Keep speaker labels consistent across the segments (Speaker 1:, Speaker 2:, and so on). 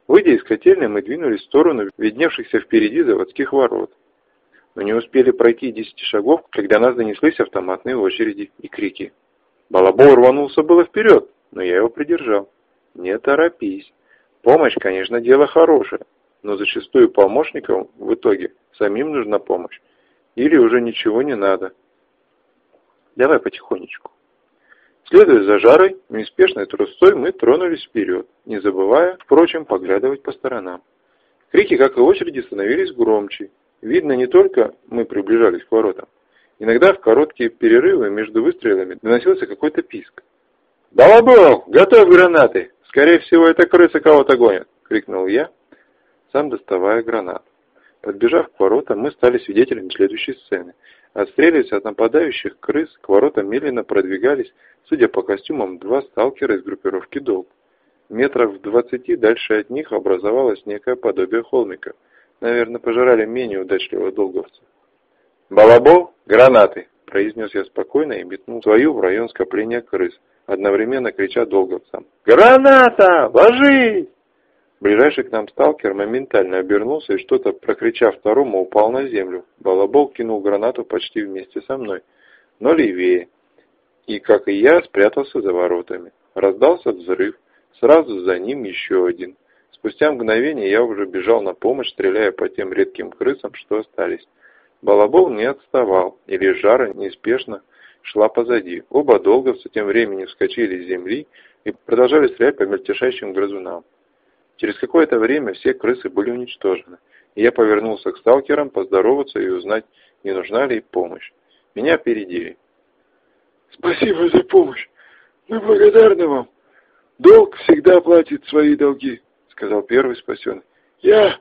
Speaker 1: Выйдя из котельной, мы двинулись в сторону видневшихся впереди заводских ворот. Но не успели пройти 10 шагов, когда нас донеслись автоматные очереди и крики. Балабол рванулся было вперед, но я его придержал. Не торопись. Помощь, конечно, дело хорошее, но зачастую помощникам в итоге самим нужна помощь. Или уже ничего не надо. Давай потихонечку. Следуя за Жарой, неспешной трусцой мы тронулись вперед, не забывая, впрочем, поглядывать по сторонам. Крики, как и очереди, становились громче. Видно, не только мы приближались к воротам. Иногда в короткие перерывы между выстрелами доносился какой-то писк. «Балабол, готовь гранаты! Скорее всего, это крысы кого-то гонят!» — крикнул я, сам доставая гранат. Подбежав к воротам, мы стали свидетелями следующей сцены. Отстреливаясь от нападающих крыс, к воротам медленно продвигались, судя по костюмам, 2 сталкера из группировки «Долг». Метров в 20 дальше от них образовалось некое подобие холмика. Наверное, пожирали менее удачливого долговца. «Балабол, гранаты!» – произнес я спокойно и метнул свою в район скопления крыс, одновременно крича долговцам. «Граната! Ложись!» Ближайший к нам сталкер моментально обернулся и, что-то прокричав второму, упал на землю. Балабол кинул гранату почти вместе со мной, но левее. И, как и я, спрятался за воротами. Раздался взрыв, сразу за ним еще один. Спустя мгновение я уже бежал на помощь, стреляя по тем редким крысам, что остались. Балабол не отставал, и лишь Жара неспешно шла позади. Оба долговца тем временем вскочили с земли и продолжали стрелять по мельтешащим грызунам. Через какое-то время все крысы были уничтожены, и я повернулся к сталкерам поздороваться и узнать, не нужна ли помощь. Меня опередили.
Speaker 2: «Спасибо за помощь. Мы благодарны вам. Долг всегда платит свои долги», — сказал первый спасенный. «Я...»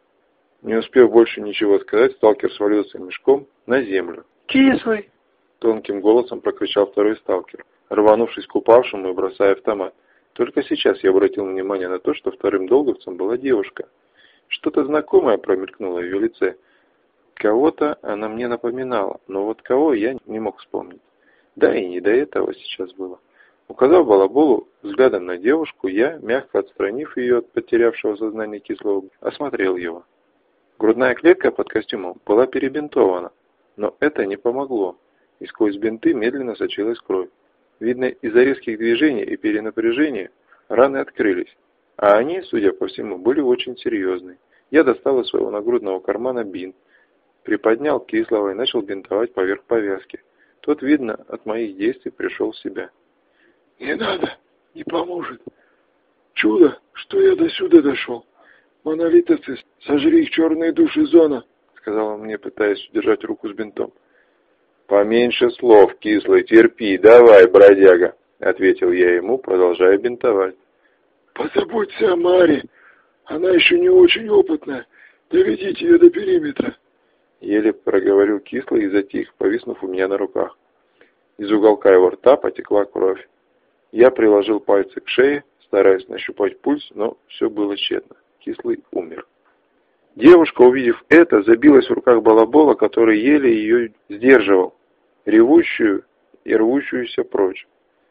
Speaker 1: Не успев больше ничего сказать, сталкер свалился мешком на землю.
Speaker 2: «Кислый!»
Speaker 1: — тонким голосом прокричал второй сталкер, рванувшись к упавшему и бросая автомат. Только сейчас я обратил внимание на то, что вторым долговцем была девушка. Что-то знакомое промелькнуло в ее лице. Кого-то она мне напоминала, но вот кого я не мог вспомнить. Да и не до этого сейчас было. Указав Балаболу взглядом на девушку, я, мягко отстранив ее от потерявшего сознание кислого, осмотрел его. Грудная клетка под костюмом была перебинтована, но это не помогло, и сквозь бинты медленно сочилась кровь. Видно, из-за резких движений и перенапряжения раны открылись, а они, судя по всему, были очень серьезные. Я достал из своего нагрудного кармана бинт, приподнял кислого и начал бинтовать поверх повязки. Тот, видно, от моих действий пришел в себя.
Speaker 2: «Не надо, не поможет. Чудо, что я до сюда дошел. Монолитовцы, сожри их черные души, зона», — сказал он мне, пытаясь удержать руку с бинтом.
Speaker 1: «Поменьше слов, кислый, терпи, давай, бродяга», — ответил я ему, продолжая бинтовать.
Speaker 2: «Позаботься о Маре. Она еще не очень опытная. Доведите ее до периметра».
Speaker 1: Еле проговорил кислый и затих, повиснув у меня на руках. Из уголка его рта потекла кровь. Я приложил пальцы к шее, стараясь нащупать пульс, но все было тщетно. Кислый умер. Девушка, увидев это, забилась в руках Балабола, который еле ее сдерживал, ревущую и рвущуюся прочь.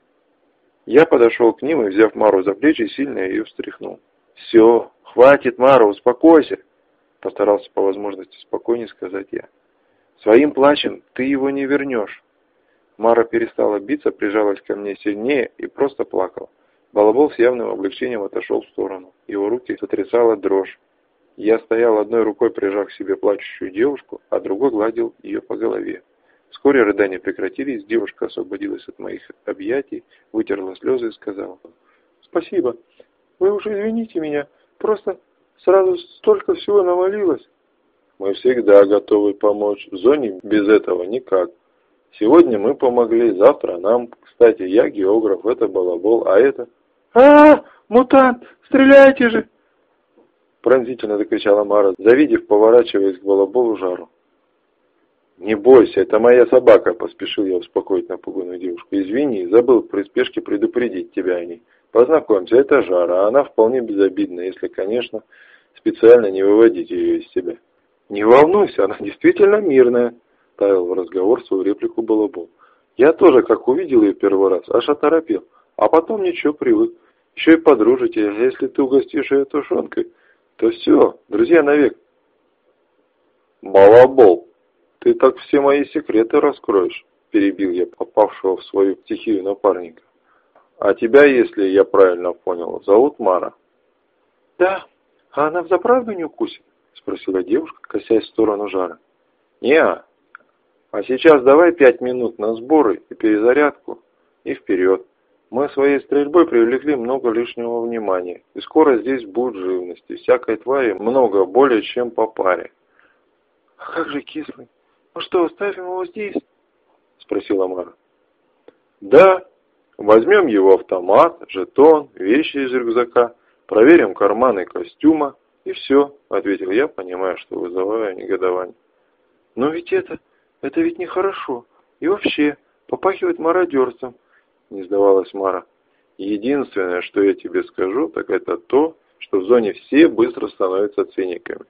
Speaker 1: Я подошел к ним и, взяв Мару за плечи, сильно ее встряхнул. «Все, хватит, Мара, успокойся!» Постарался по возможности спокойнее сказать я. «Своим плачем ты его не вернешь». Мара перестала биться, прижалась ко мне сильнее и просто плакала. Балабол с явным облегчением отошел в сторону. Его руки сотрясала дрожь. Я стоял одной рукой, прижав к себе плачущую девушку, а другой гладил ее по голове. Вскоре рыдания прекратились, девушка освободилась от моих объятий, вытерла слезы и сказала: «Спасибо, вы уж извините меня, просто сразу столько всего навалилось». «Мы всегда готовы помочь, в зоне без этого никак. Сегодня мы помогли, завтра нам, кстати, я географ, это Балабол, а это...»
Speaker 2: Мутант, стреляйте же!»
Speaker 1: Пронзительно закричала Мара, завидев, поворачиваясь к Балаболу, Жару. «Не бойся, это моя собака», — поспешил я успокоить напуганную девушку. «Извини, забыл при спешке предупредить тебя о ней. Познакомься, это Жара, она вполне безобидна, если, конечно, специально не выводить ее из себя». «Не волнуйся, она действительно мирная», — ставил в разговор свою реплику Балабол. «Я тоже, как увидел ее первый раз, аж оторопел, а потом ничего, привык. Еще и подружите, а если ты угостишь ее тушенкой, то все, друзья навек. Балабол, ты так все мои секреты раскроешь, перебил я попавшего в свою стихию напарника. А тебя, если я правильно понял, зовут Мара? Да, а она взаправду не укусит? Спросила девушка, косясь в сторону Жара. Не-а. А сейчас давай 5 минут на сборы и перезарядку, и вперед. Мы своей стрельбой привлекли много лишнего внимания, и скоро здесь будет живность, и всякой твари много более, чем по паре. А как же кислый? Ну что, оставим его здесь? Спросила Мара. Да, возьмем его автомат, жетон, вещи из рюкзака, проверим карманы костюма, и все, ответил я, понимая, что вызываю негодование. Но ведь это ведь нехорошо. И вообще, попахивает мародерством, не сдавалась Мара. Единственное, что я тебе скажу, так это то, что в зоне все быстро становятся циниками.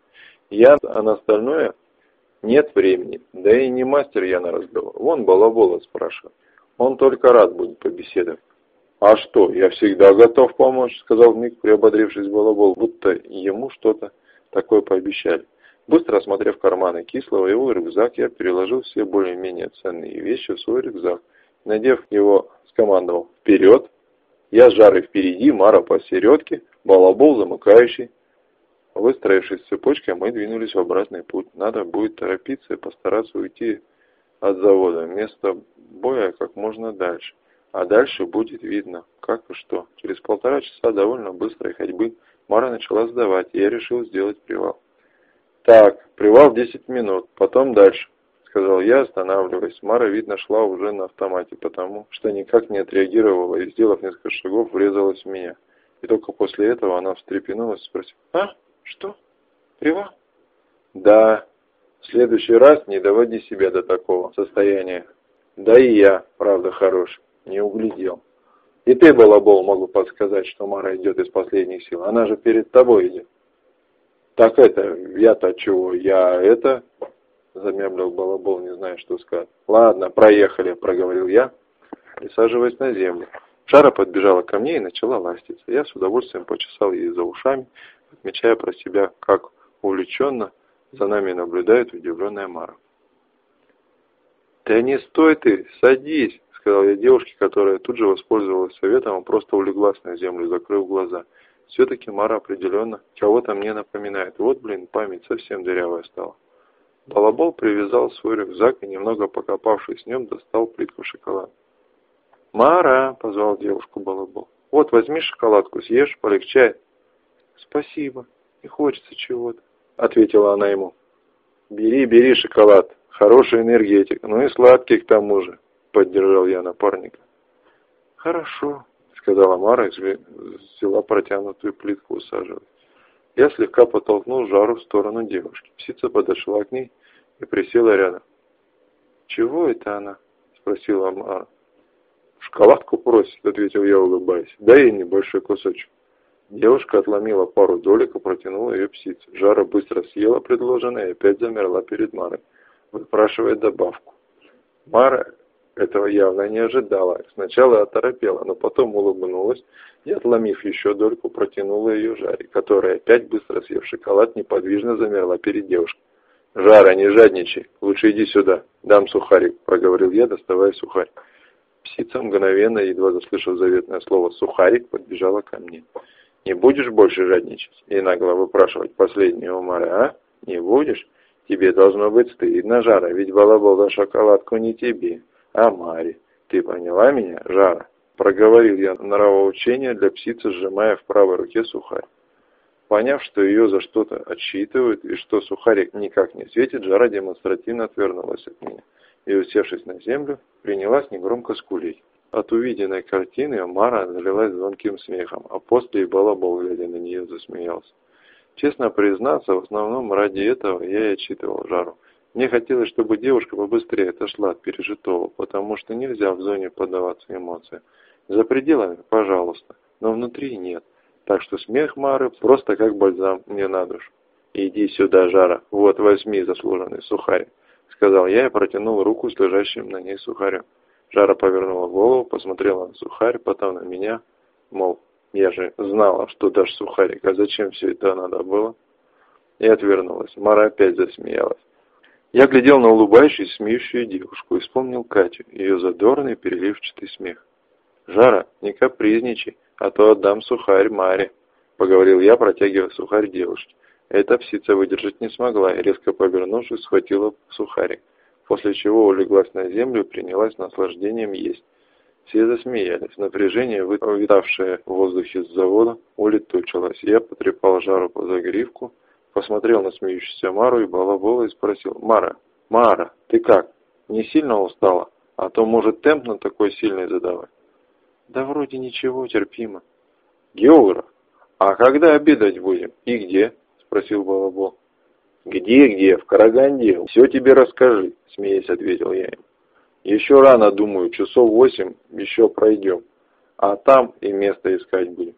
Speaker 1: А на остальное нет времени. Да и не мастер я на разговор. Вон Балабола спрашивает. Он только рад будет побеседовать. А что, я всегда готов помочь, сказал вмиг приободрившись Балабол, будто ему что-то такое пообещали. Быстро осмотрев карманы Кислого и его рюкзак, я переложил все более-менее ценные вещи в свой рюкзак. Надев его, скомандовал «Вперед!». Я с Жарой впереди, Мара посередке, Балабол замыкающий. Выстроившись цепочкой, мы двинулись в обратный путь. Надо будет торопиться и постараться уйти от завода. Место боя как можно дальше. А дальше будет видно, как и что. Через 1,5 часа довольно быстрой ходьбы Мара начала сдавать, и я решил сделать привал. Так, привал 10 минут, потом дальше, сказал я, останавливаясь. Мара, видно, шла уже на автомате, потому что никак не отреагировала и, сделав несколько шагов, врезалась в меня. И только после этого она встрепенулась и спросила: «А? Что? Привал?» «Да. В следующий раз не доводи себя до такого состояния. Да и я, правда, хорош, не углядел. И ты, Балабол, могу подсказать, что Мара идет из последних сил. Она же перед тобой идет». «Так это, я-то чего? Замямлил Балабол, не зная, что сказать. «Ладно, проехали», — проговорил я, присаживаясь на землю. Жара подбежала ко мне и начала ластиться. Я с удовольствием почесал ей за ушами, отмечая про себя, как увлеченно за нами наблюдает удивленная Мара. «Да не стой ты, садись», — сказал я девушке, которая тут же воспользовалась советом и просто улеглась на землю, закрыв глаза. Все-таки Мара определенно кого-то мне напоминает. Вот, память совсем дырявая стала. Балабол привязал свой рюкзак и, немного покопавшись в нем, достал плитку шоколада. «Мара!» — позвал девушку Балабол. «Вот, возьми шоколадку, съешь, полегчает». «Спасибо, не хочется чего-то», — ответила она ему. «Бери шоколад, хорошая энергетика, ну и сладкий к тому же», — поддержал я напарника. «Хорошо», — сказала Мара и взяла протянутую плитку, усаживаясь. Я слегка подтолкнул Жару в сторону девушки. Птица подошла к ней и присела рядом. «Чего это она?» — спросила Мара. «Шоколадку просит», — ответил я, улыбаясь. «Дай ей небольшой кусочек». Девушка отломила пару долек и протянула ее птице. Жара быстро съела предложенное и опять замерла перед Марой, выпрашивая добавку. Мара этого явно не ожидала. Сначала оторопела, но потом улыбнулась и, отломив еще дольку, протянула ее Жаре, которая, опять быстро съев шоколад, неподвижно замерла перед девушкой. «Жара, не жадничай, лучше иди сюда, дам сухарик», — проговорил я, доставая сухарь. Птица мгновенно, едва заслышав заветное слово «сухарик», подбежала ко мне. «Не будешь больше жадничать и нагло выпрашивать последнего Мары, а? Не будешь? Тебе должно быть стыдно, Жара, ведь Балабол за шоколадку не тебе, а Маре. Ты поняла меня, Жара?» Проговорил я нравоучение для птицы, сжимая в правой руке сухарь. Поняв, что ее за что-то отсчитывают и что сухарик никак не светит, Жара демонстративно отвернулась от меня и, усевшись на землю, принялась негромко скулить. От увиденной картины Мара залилась звонким смехом, а после и Балабол, глядя на нее, засмеялся. Честно признаться, в основном ради этого я и отчитывал Жару. Мне хотелось, чтобы девушка побыстрее отошла от пережитого, потому что нельзя в зоне поддаваться эмоциям. За пределами, пожалуйста, но внутри нет. Так что смех Мары просто как бальзам мне на душу. «Иди сюда, Жара, вот возьми заслуженный сухарь», — сказал я и протянул руку с лежащим на ней сухарем. Жара повернула голову, посмотрела на сухарь, потом на меня, мол, Я же знала, что дашь сухарик, а зачем все это надо было? И отвернулась. Мара опять засмеялась. Я глядел на улыбающуюся, смеющую девушку и вспомнил Катю, ее задорный переливчатый смех. «Жара, не капризничай, а то отдам сухарь Маре», — поговорил я, протягивая сухарь девушке. Эта псица выдержать не смогла и, резко повернувшись, схватила сухарик, после чего улеглась на землю и принялась наслаждением есть. Все засмеялись. Напряжение, витавшее в воздухе с завода, улетучилось. Я потрепал Жару по загривку, посмотрел на смеющуюся Мару и Балабола и спросил: «Мара, ты как? Не сильно устала? А то, может, темп на такой сильный задавать?» «Да вроде ничего, терпимо». «Географ, а когда обедать будем? И где?» — спросил Балабол. «Где? В Караганде. Все тебе расскажи», — смеясь ответил я ему. «Еще рано, думаю, часов 8 еще пройдем, а там и место искать будем».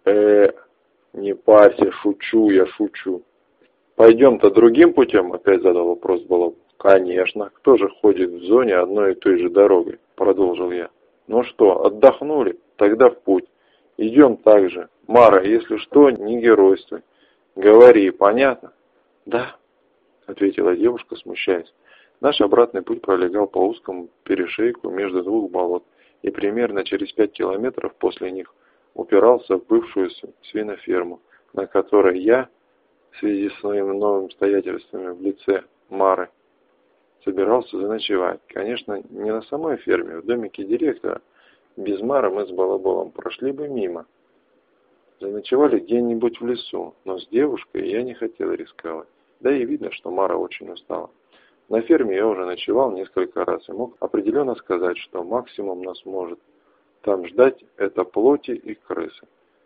Speaker 1: Не парься, шучу. «Пойдем-то другим путем?» — опять задал вопрос Балабол. «Конечно, кто же ходит в зоне одной и той же дорогой?» — продолжил я. «Ну что, отдохнули? Тогда в путь. Идем так же. Мара, если что, не геройствуй. Говори, понятно?» «Да», — ответила девушка, смущаясь. Наш обратный путь пролегал по узкому перешейку между двух болот и примерно через 5 километров после них упирался в бывшую свиноферму, на которой я, в связи с своими новыми обстоятельствами в лице Мары, собирался заночевать. Конечно, не на самой ферме, в домике директора. Без Мары мы с Балаболом прошли бы мимо. Заночевали где-нибудь в лесу, но с девушкой я не хотел рисковать. Да и видно, что Мара очень устала. На ферме я уже ночевал несколько раз и мог определенно сказать, что максимум нас может там ждать это плоти и крысы.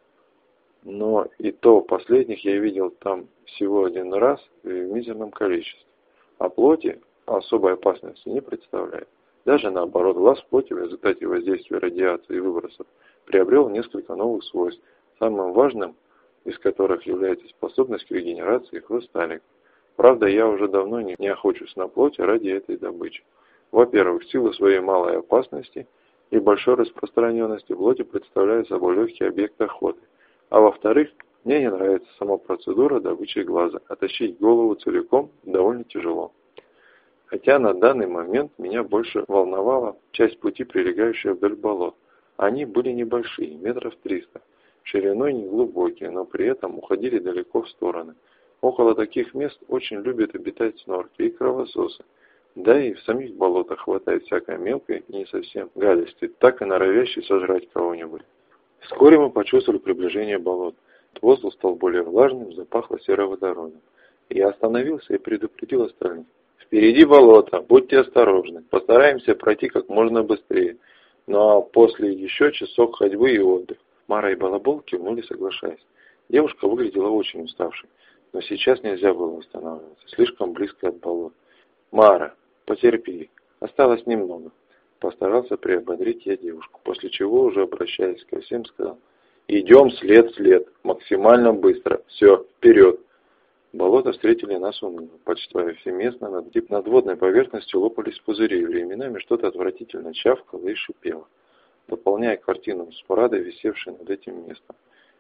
Speaker 1: Но и то последних я видел там всего один раз и в мизерном количестве. А плоти особой опасности не представляет. Даже наоборот, глаз плоти в результате воздействия радиации и выбросов приобрел несколько новых свойств, самым важным из которых является способность к регенерации хрусталиков. Правда, я уже давно не охочусь на плоть ради этой добычи. Во-первых, в силу своей малой опасности и большой распространенности плоти представляет собой легкий объект охоты. А во-вторых, мне не нравится сама процедура добычи глаза, а тащить голову целиком довольно тяжело. Хотя на данный момент меня больше волновала часть пути, прилегающая вдоль болот. Они были небольшие, метров 300, шириной неглубокие, но при этом уходили далеко в стороны. Около таких мест очень любят обитать снорки и кровососы. Да и в самих болотах хватает всякой мелкой и не совсем гадости, так и норовящей сожрать кого-нибудь. Вскоре мы почувствовали приближение болот. Воздух стал более влажным, запахло сероводородом. Я остановился и предупредил остальных: «Впереди болото, будьте осторожны, постараемся пройти как можно быстрее. Ну а после еще часок ходьбы и отдых». Мара и Балабол кивнули, соглашаясь. Девушка выглядела очень уставшей. Но сейчас нельзя было останавливаться, слишком близко от болот. «Мара, потерпи, осталось немного», — постарался приободрить я девушку, после чего, уже обращаясь ко всем, сказал: «Идем след в след, максимально быстро, все, вперед». Болота встретили нас уныло, почти повсеместно над водной поверхностью лопались пузыри, временами что-то отвратительно чавкало и шипело, дополняя картину смрада, висевшей над этим местом.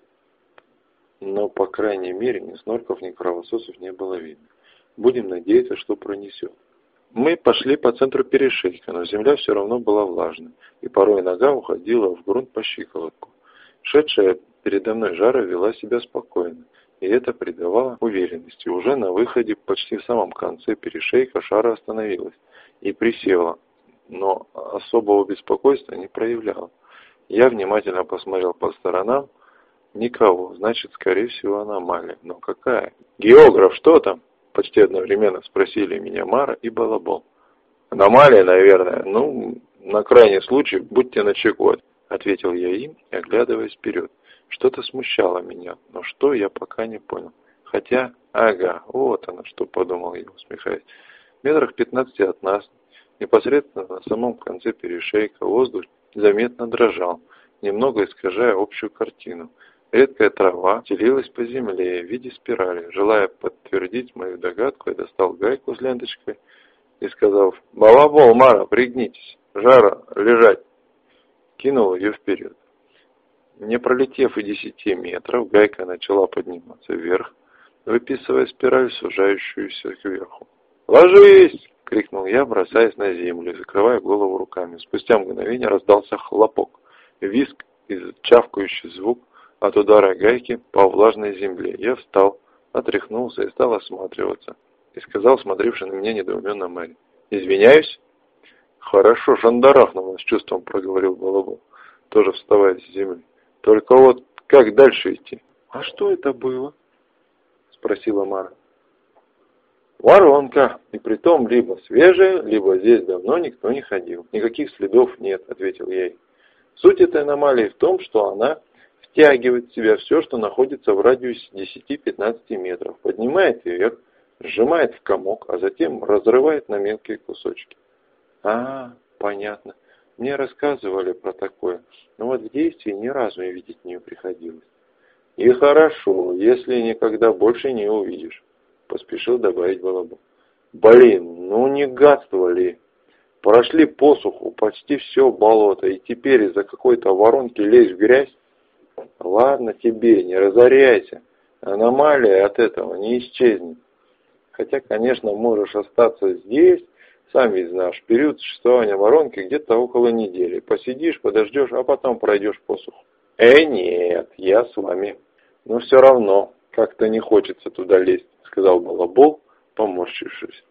Speaker 1: Но, по крайней мере, ни снорков, ни кровососов не было видно. Будем надеяться, что пронесет. Мы пошли по центру перешейка, но земля все равно была влажной, и порой нога уходила в грунт по щиколотку. Шедшая передо мной Жара вела себя спокойно, и это придавало уверенности. Уже на выходе, почти в самом конце перешейка, Жара остановилась и присела, но особого беспокойства не проявляла. Я внимательно посмотрел по сторонам. Никого, значит, скорее всего, аномалия. Но какая? «Географ, что там?» — почти одновременно спросили меня Мара и Балабол. «Аномалия, наверное. Ну, на крайний случай, будьте начеку», — ответил я им, оглядываясь вперед. Что-то смущало меня, но что, я пока не понял. Хотя, вот оно, что подумал я, усмехаясь. Метрах 15 от нас, непосредственно на самом конце перешейка, воздух заметно дрожал, немного искажая общую картину. Редкая трава телилась по земле в виде спирали. Желая подтвердить мою догадку, я достал гайку с ленточкой и, сказав: «Балабол, Мара, пригнитесь, Жара, лежать!» кинул ее вперед. Не пролетев и 10 метров, гайка начала подниматься вверх, выписывая спираль, сужающуюся кверху. «Ложись!» — крикнул я, бросаясь на землю, закрывая голову руками. Спустя мгновение раздался хлопок, визг и чавкающий звук от удара гайки по влажной земле. Я встал, отряхнулся и стал осматриваться. И сказал смотревший на меня недоуменно Мэри: «Извиняюсь?» «Хорошо, шандарахнуло», — с чувством проговорил Балабол, тоже вставая с земли. «Только вот как дальше идти?» «А что это было?» — спросила Мара. «Воронка, и притом либо свежая, либо здесь давно никто не ходил. Никаких следов нет», — ответил я ей. «Суть этой аномалии в том, что она втягивает в себя все, что находится в радиусе 10-15 метров, поднимает вверх, сжимает в комок, а затем разрывает на мелкие кусочки». Понятно. Мне рассказывали про такое, но вот в действии ни разу и видеть не приходилось». «И хорошо, если никогда больше не увидишь», — поспешил добавить Балабол. «Блин, ну не гадство ли? Прошли посуху, почти все болото, и теперь из-за какой-то воронки лезть в грязь? Ладно тебе, не разоряйся, аномалия от этого не исчезнет. Хотя, конечно, можешь остаться здесь, сам ведь знаешь, период существования воронки где-то около недели. Посидишь, подождешь, а потом пройдешь посуху». Нет, я с вами. Но все равно, как-то не хочется туда лезть», — сказал Балабол, поморщившись.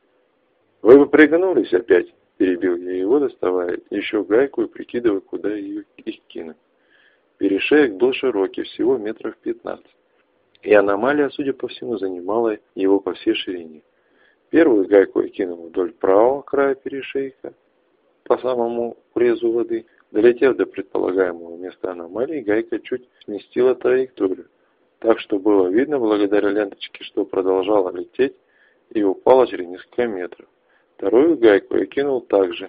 Speaker 1: «Вы бы пригнулись опять», — перебил я его, доставая еще гайку и прикидывая, куда их кинуть. Перешеек был широкий, всего метров 15. И аномалия, судя по всему, занимала его по всей ширине. Первую гайку я кинул вдоль правого края перешейка, по самому урезу воды. Долетев до предполагаемого места аномалии, гайка чуть сместила траекторию, так что было видно благодаря ленточке, что продолжала лететь и упала через несколько метров. Вторую гайку я кинул также,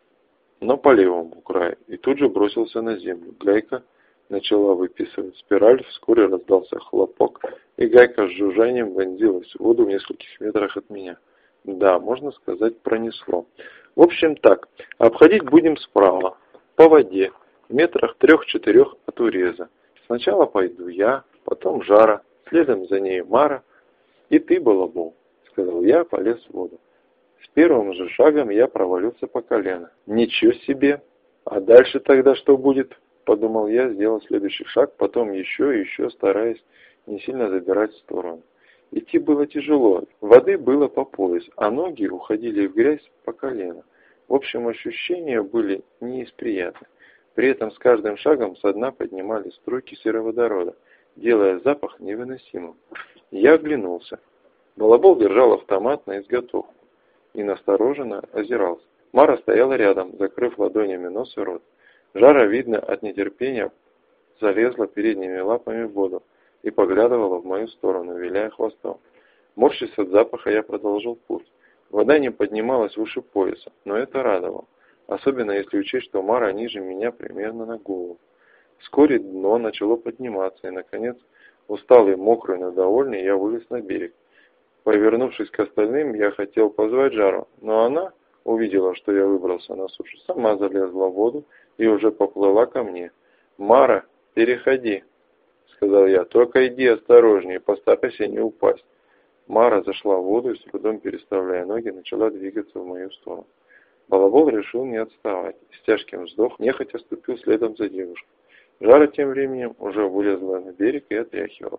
Speaker 1: но по левому краю, и тут же бросился на землю. Гайка начала выписывать спираль, вскоре раздался хлопок, и гайка с жужжанием вонзилась в воду в нескольких метрах от меня. Да, можно сказать, пронесло. В общем так, обходить будем справа, по воде, в метрах 3-4 от уреза. Сначала пойду я, потом Жара, следом за ней Мара, и ты, Балабол, сказал я, полез в воду. С первым же шагом я провалился по колено. Ничего себе! А дальше тогда что будет? Подумал я, сделал следующий шаг, потом еще и еще, стараясь не сильно забирать в сторону. Идти было тяжело, воды было по пояс, а ноги уходили в грязь по колено. В общем, ощущения были не из приятных. При этом с каждым шагом со дна поднимались струйки сероводорода, делая запах невыносимым. Я оглянулся. Балабол держал автомат на изготовку и настороженно озирался. Мара стояла рядом, закрыв ладонями нос и рот. Жара, видно, от нетерпения залезла передними лапами в воду и поглядывала в мою сторону, виляя хвостом. Морщась от запаха, я продолжил путь. Вода не поднималась выше пояса, но это радовало, особенно если учесть, что Мара ниже меня примерно на голову. Вскоре дно начало подниматься, и, наконец, усталый, мокрый, но довольный, я вылез на берег. Повернувшись к остальным, я хотел позвать Жару, но она увидела, что я выбрался на сушу, сама залезла в воду и уже поплыла ко мне. «Мара, переходи», — сказал я, — «только иди осторожнее, постарайся не упасть». Мара зашла в воду и, с трудом переставляя ноги, начала двигаться в мою сторону. Балабол решил не отставать. С тяжким вздохом нехотя ступил следом за девушкой. Жара тем временем уже вылезла на берег и отряхивала.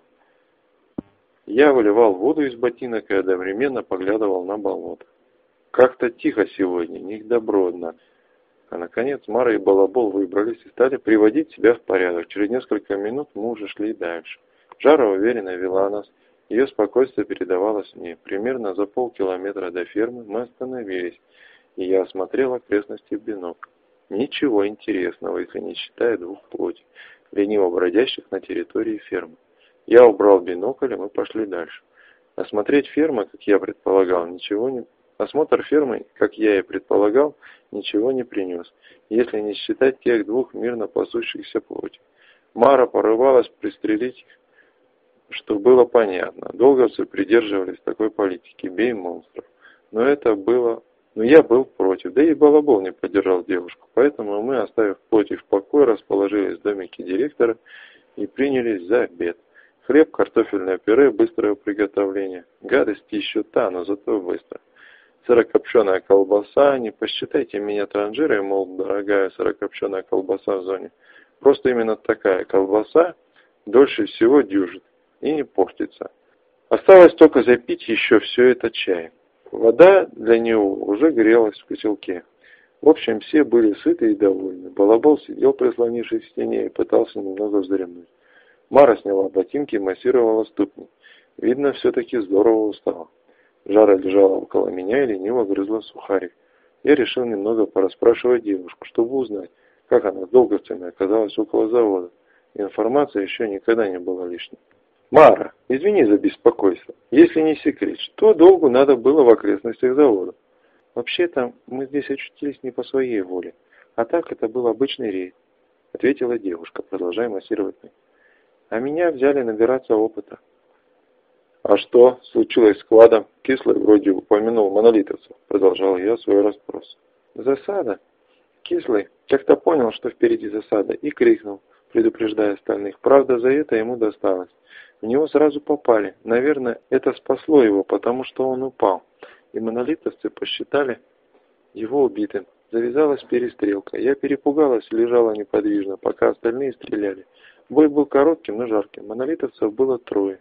Speaker 1: Я выливал воду из ботинок и одновременно поглядывал на болото. Как-то тихо сегодня, не добротно. А наконец Мара и Балабол выбрались и стали приводить себя в порядок. Через несколько минут мы уже шли дальше. Жара уверенно вела нас. Ее спокойствие передавалось мне. Примерно за полкилометра до фермы мы остановились, и я осмотрел окрестности в бинокль. Ничего интересного, если не считая 2 плотей, лениво бродящих на территории фермы. Я убрал бинокль, и мы пошли дальше. Осмотр фермы, как я и предполагал, ничего не принес, если не считать тех 2 мирно пасущихся плотей. Мара порывалась пристрелить их, что было понятно. Долговцы придерживались такой политики: бей монстров. Но это было Но я был против, да и Балабол не поддержал девушку, поэтому мы, оставив плоть в покое, расположились в домике директора и принялись за обед. Хлеб, картофельное пюре, быстрое приготовление. Гадость еще та, но зато быстро. Сырокопченая колбаса, не посчитайте меня транжирой, мол, дорогая сырокопченая колбаса в зоне. Просто именно такая колбаса дольше всего дюжит и не портится. Осталось только запить еще все это чаем. Вода для него уже грелась в котелке. В общем, все были сыты и довольны. Балабол сидел, прислонившись к стене, и пытался немного вздремнуть. Мара сняла ботинки и массировала ступни. Видно, все-таки здорово устала. Жара лежала около меня и лениво грызла сухарик. Я решил немного порасспрашивать девушку, чтобы узнать, как она с долговцами оказалась около завода. Информация еще никогда не была лишней. «Мара, извини за беспокойство. Если не секрет, что долгу надо было в окрестностях завода?» «Вообще-то мы здесь очутились не по своей воле, а так это был обычный рейд», — ответила девушка, продолжая массировать ноги. «А меня взяли набираться опыта». «А что случилось с кладом? Кислый вроде упомянул монолитовцев», — продолжал я свой расспрос. «Засада?» Кислый как-то понял, что впереди засада, и крикнул, предупреждая остальных. Правда, за это ему досталось. В него сразу попали. Наверное, это спасло его, потому что он упал. И монолитовцы посчитали его убитым. Завязалась перестрелка. Я перепугалась и лежала неподвижно, пока остальные стреляли. Бой был коротким, но жарким. Монолитовцев было 3.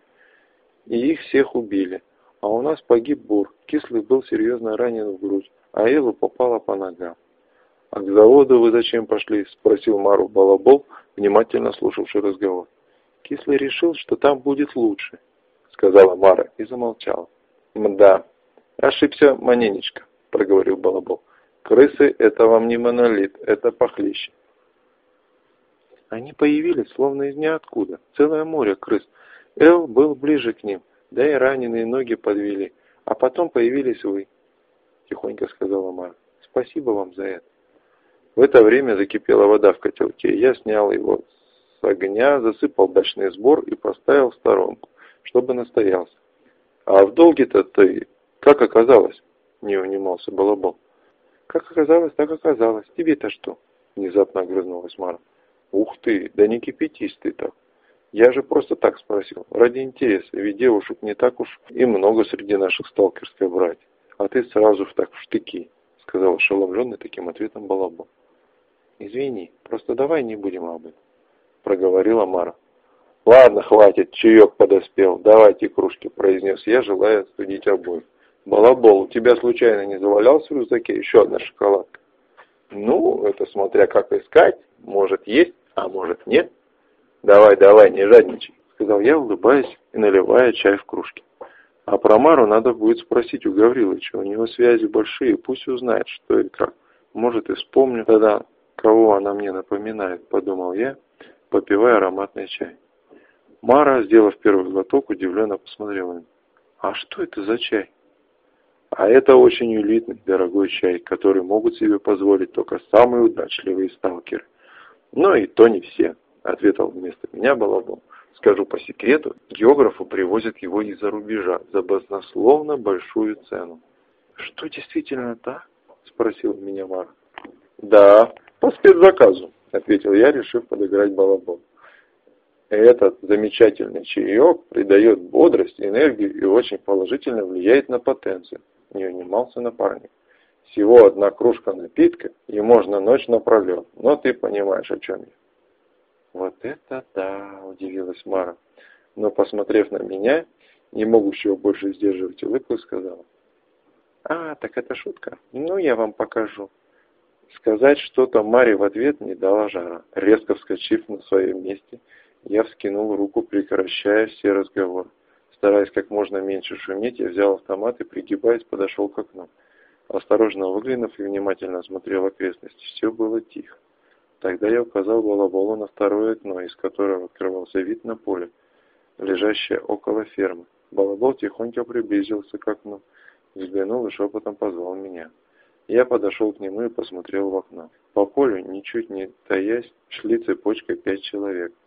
Speaker 1: И их всех убили. А у нас погиб Бур. Кислый был серьезно ранен в грудь, а Элу попала по ногам. «А к заводу вы зачем пошли?» – спросил Мару Балабол, внимательно слушавший разговор. «Кислый решил, что там будет лучше», – сказала Мара и замолчала. «Мда, ошибся маненечко», – проговорил Балабол. «Крысы – это вам не монолит, это похлеще». Они появились словно из ниоткуда, целое море крыс. Эл был ближе к ним, да и раненые ноги подвели. «А потом появились вы», – тихонько сказала Мара. «Спасибо вам за это». В это время закипела вода в котелке. Я снял его с огня, засыпал дачный сбор и поставил в сторонку, чтобы настоялся. «А в долге-то ты как оказалось?» – не унимался Балабол. «Как оказалось, так оказалось. Тебе-то что?» – внезапно огрызнулась Мара. «Ух ты, да не кипятись ты так. Я же просто так спросил, ради интереса, ведь девушек не так уж и много среди наших сталкерской братьев. А ты сразу так в штыки», – сказал ошеломленный таким ответом Балабол. «Извини, просто давай не будем об этом», — проговорила Мара. «Ладно, хватит, чаек подоспел, давайте кружки», — произнес я, желая остудить обоих. «Балабол, у тебя случайно не завалялся в рюкзаке еще одна шоколадка?» «Ну, это смотря как искать, может есть, а может нет». «Давай, не жадничай», — сказал я, улыбаясь и наливая чай в кружки. «А про Мару надо будет спросить у Гаврилыча, у него связи большие, пусть узнает, что и как. Может, и вспомню тогда, кого она мне напоминает», — подумал я, попивая ароматный чай. Мара, сделав первый глоток, удивленно посмотрела на меня. «А что это за чай?» «А это очень элитный, дорогой чай, который могут себе позволить только самые удачливые сталкеры». «Но и то не все», — ответил вместо меня Балабол. «Скажу по секрету, географу привозят его из-за рубежа за баснословно большую цену». «Что, действительно так?» — спросил меня Мара. «Да, по спецзаказу», — ответил я, решив подыграть Балаболу. «Этот замечательный чаек придает бодрость, энергию и очень положительно влияет на потенцию», — не унимался напарник. «Всего одна кружка напитка, и можно ночь напролет, но ты понимаешь, о чем я». «Вот это да!» — удивилась Мара, но, посмотрев на меня, не могущего больше сдерживать улыбку, сказала. «А, так это шутка? Ну, я вам покажу». Сказать что-то Маре в ответ не дала Жара. Резко вскочив на своем месте, я вскинул руку, прекращая все разговоры. Стараясь как можно меньше шуметь, я взял автомат и, пригибаясь, подошел к окну. Осторожно выглянув и внимательно осмотрел окрестности, все было тихо. Тогда я указал Балаболу на второе окно, из которого открывался вид на поле, лежащее около фермы. Балабол тихонько приблизился к окну, взглянул и шепотом позвал меня. Я подошел к нему и посмотрел в окно. По полю, ничуть не таясь, шли цепочкой 5 человек.